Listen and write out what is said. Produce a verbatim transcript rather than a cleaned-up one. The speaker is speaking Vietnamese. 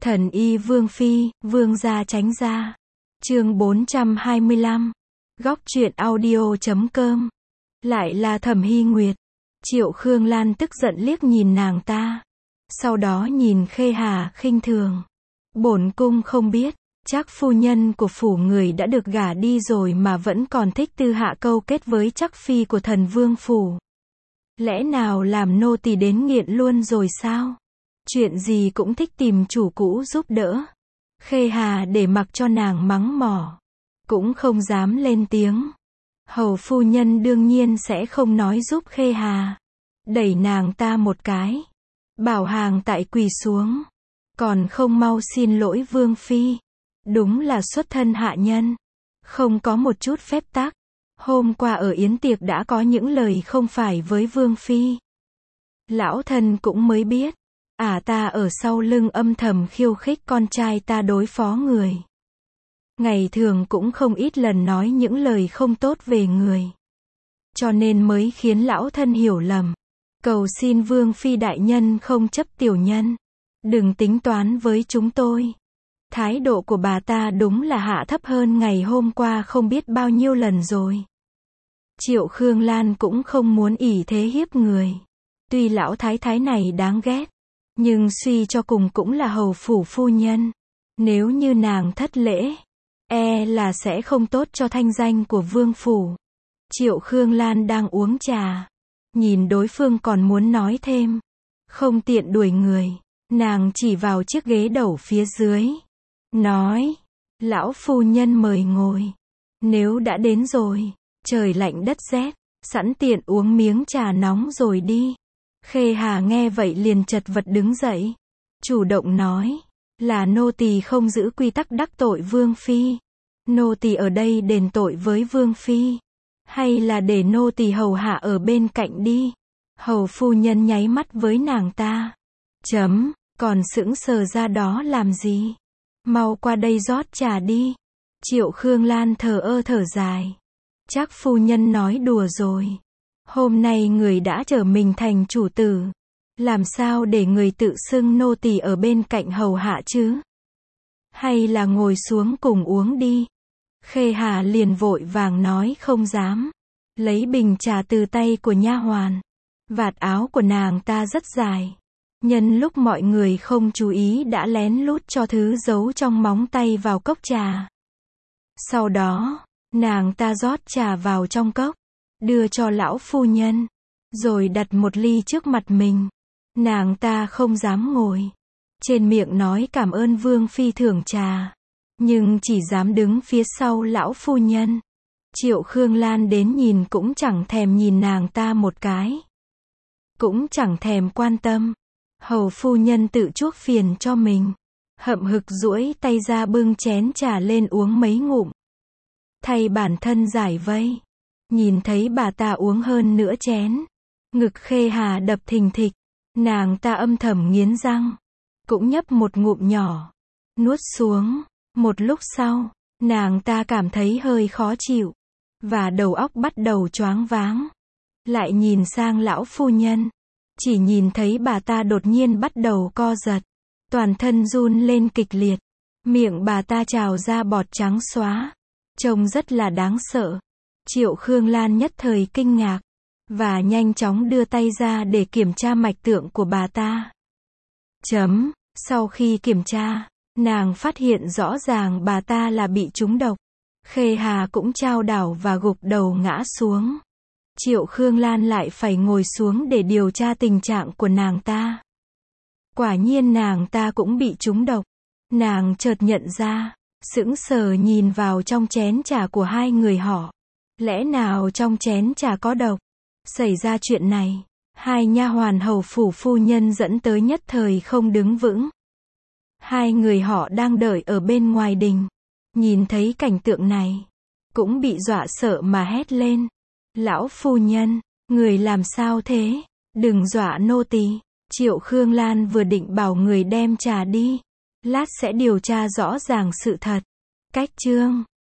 Thần y Vương Phi, Vương gia tránh ra. Chương bốn trăm hai mươi lăm. Góc truyện audio chấm com. Lại là Thẩm Hy Nguyệt. Triệu Khương Lan tức giận liếc nhìn nàng ta. Sau đó nhìn Khê Hà khinh thường. Bổn cung không biết, chắc phu nhân của phủ người đã được gả đi rồi mà vẫn còn thích tư hạ câu kết với chắc phi của thần vương phủ. Lẽ nào làm nô tỳ đến nghiện luôn rồi sao? Chuyện gì cũng thích tìm chủ cũ giúp đỡ. Khê Hà để mặc cho nàng mắng mỏ, cũng không dám lên tiếng. Hầu phu nhân đương nhiên sẽ không nói giúp Khê Hà. Đẩy nàng ta một cái, bảo hàng tại quỳ xuống. Còn không mau xin lỗi Vương Phi. Đúng là xuất thân hạ nhân, không có một chút phép tắc. Hôm qua ở yến tiệc đã có những lời không phải với Vương Phi. Lão thân cũng mới biết, ả ta ở sau lưng âm thầm khiêu khích con trai ta đối phó người. Ngày thường cũng không ít lần nói những lời không tốt về người. Cho nên mới khiến lão thân hiểu lầm. Cầu xin Vương Phi đại nhân không chấp tiểu nhân. Đừng tính toán với chúng tôi. Thái độ của bà ta đúng là hạ thấp hơn ngày hôm qua không biết bao nhiêu lần rồi. Triệu Khương Lan cũng không muốn ỷ thế hiếp người. Tuy lão thái thái này đáng ghét, nhưng suy cho cùng cũng là hầu phủ phu nhân. Nếu như nàng thất lễ, e là sẽ không tốt cho thanh danh của vương phủ. Triệu Khương Lan đang uống trà, nhìn đối phương còn muốn nói thêm, không tiện đuổi người, nàng chỉ vào chiếc ghế đầu phía dưới, nói, lão phu nhân mời ngồi. Nếu đã đến rồi, trời lạnh đất rét, sẵn tiện uống miếng trà nóng rồi đi. Khê Hà nghe vậy liền chật vật đứng dậy, chủ động nói, là nô tỳ không giữ quy tắc đắc tội Vương Phi. Nô tỳ ở đây đền tội với Vương Phi, hay là để nô tỳ hầu hạ ở bên cạnh đi. Hầu phu nhân nháy mắt với nàng ta. Chấm, còn sững sờ ra đó làm gì? Mau qua đây rót trà đi. Triệu Khương Lan thờ ơ thở dài. Chắc phu nhân nói đùa rồi. Hôm nay người đã trở mình thành chủ tử, làm sao để người tự xưng nô tỳ ở bên cạnh hầu hạ chứ? Hay là ngồi xuống cùng uống đi? Khê Hà liền vội vàng nói không dám. Lấy bình trà từ tay của nha hoàn. Vạt áo của nàng ta rất dài. Nhân lúc mọi người không chú ý đã lén lút cho thứ giấu trong móng tay vào cốc trà. Sau đó, nàng ta rót trà vào trong cốc, đưa cho lão phu nhân, rồi đặt một ly trước mặt mình. Nàng ta không dám ngồi, trên miệng nói cảm ơn Vương Phi thưởng trà, nhưng chỉ dám đứng phía sau lão phu nhân. Triệu Khương Lan đến nhìn cũng chẳng thèm nhìn nàng ta một cái, cũng chẳng thèm quan tâm. Hầu phu nhân tự chuốc phiền cho mình, hậm hực duỗi tay ra bưng chén trà lên uống mấy ngụm, thay bản thân giải vây. Nhìn thấy bà ta uống hơn nửa chén, ngực Khê Hà đập thình thịch, nàng ta âm thầm nghiến răng, cũng nhấp một ngụm nhỏ, nuốt xuống. Một lúc sau, nàng ta cảm thấy hơi khó chịu, và đầu óc bắt đầu choáng váng. Lại nhìn sang lão phu nhân, chỉ nhìn thấy bà ta đột nhiên bắt đầu co giật, toàn thân run lên kịch liệt, miệng bà ta trào ra bọt trắng xóa, trông rất là đáng sợ. Triệu Khương Lan nhất thời kinh ngạc, và nhanh chóng đưa tay ra để kiểm tra mạch tượng của bà ta. Chấm, sau khi kiểm tra, nàng phát hiện rõ ràng bà ta là bị trúng độc. Khê Hà cũng chao đảo và gục đầu ngã xuống. Triệu Khương Lan lại phải ngồi xuống để điều tra tình trạng của nàng ta. Quả nhiên nàng ta cũng bị trúng độc. Nàng chợt nhận ra, sững sờ nhìn vào trong chén trà của hai người họ. Lẽ nào trong chén trà có độc? Xảy ra chuyện này, hai nha hoàn hầu phủ phu nhân dẫn tới nhất thời không đứng vững. Hai người họ đang đợi ở bên ngoài đình, nhìn thấy cảnh tượng này, cũng bị dọa sợ mà hét lên. Lão phu nhân, người làm sao thế? Đừng dọa nô tỳ. Triệu Khương Lan vừa định bảo người đem trà đi, lát sẽ điều tra rõ ràng sự thật. Cách chương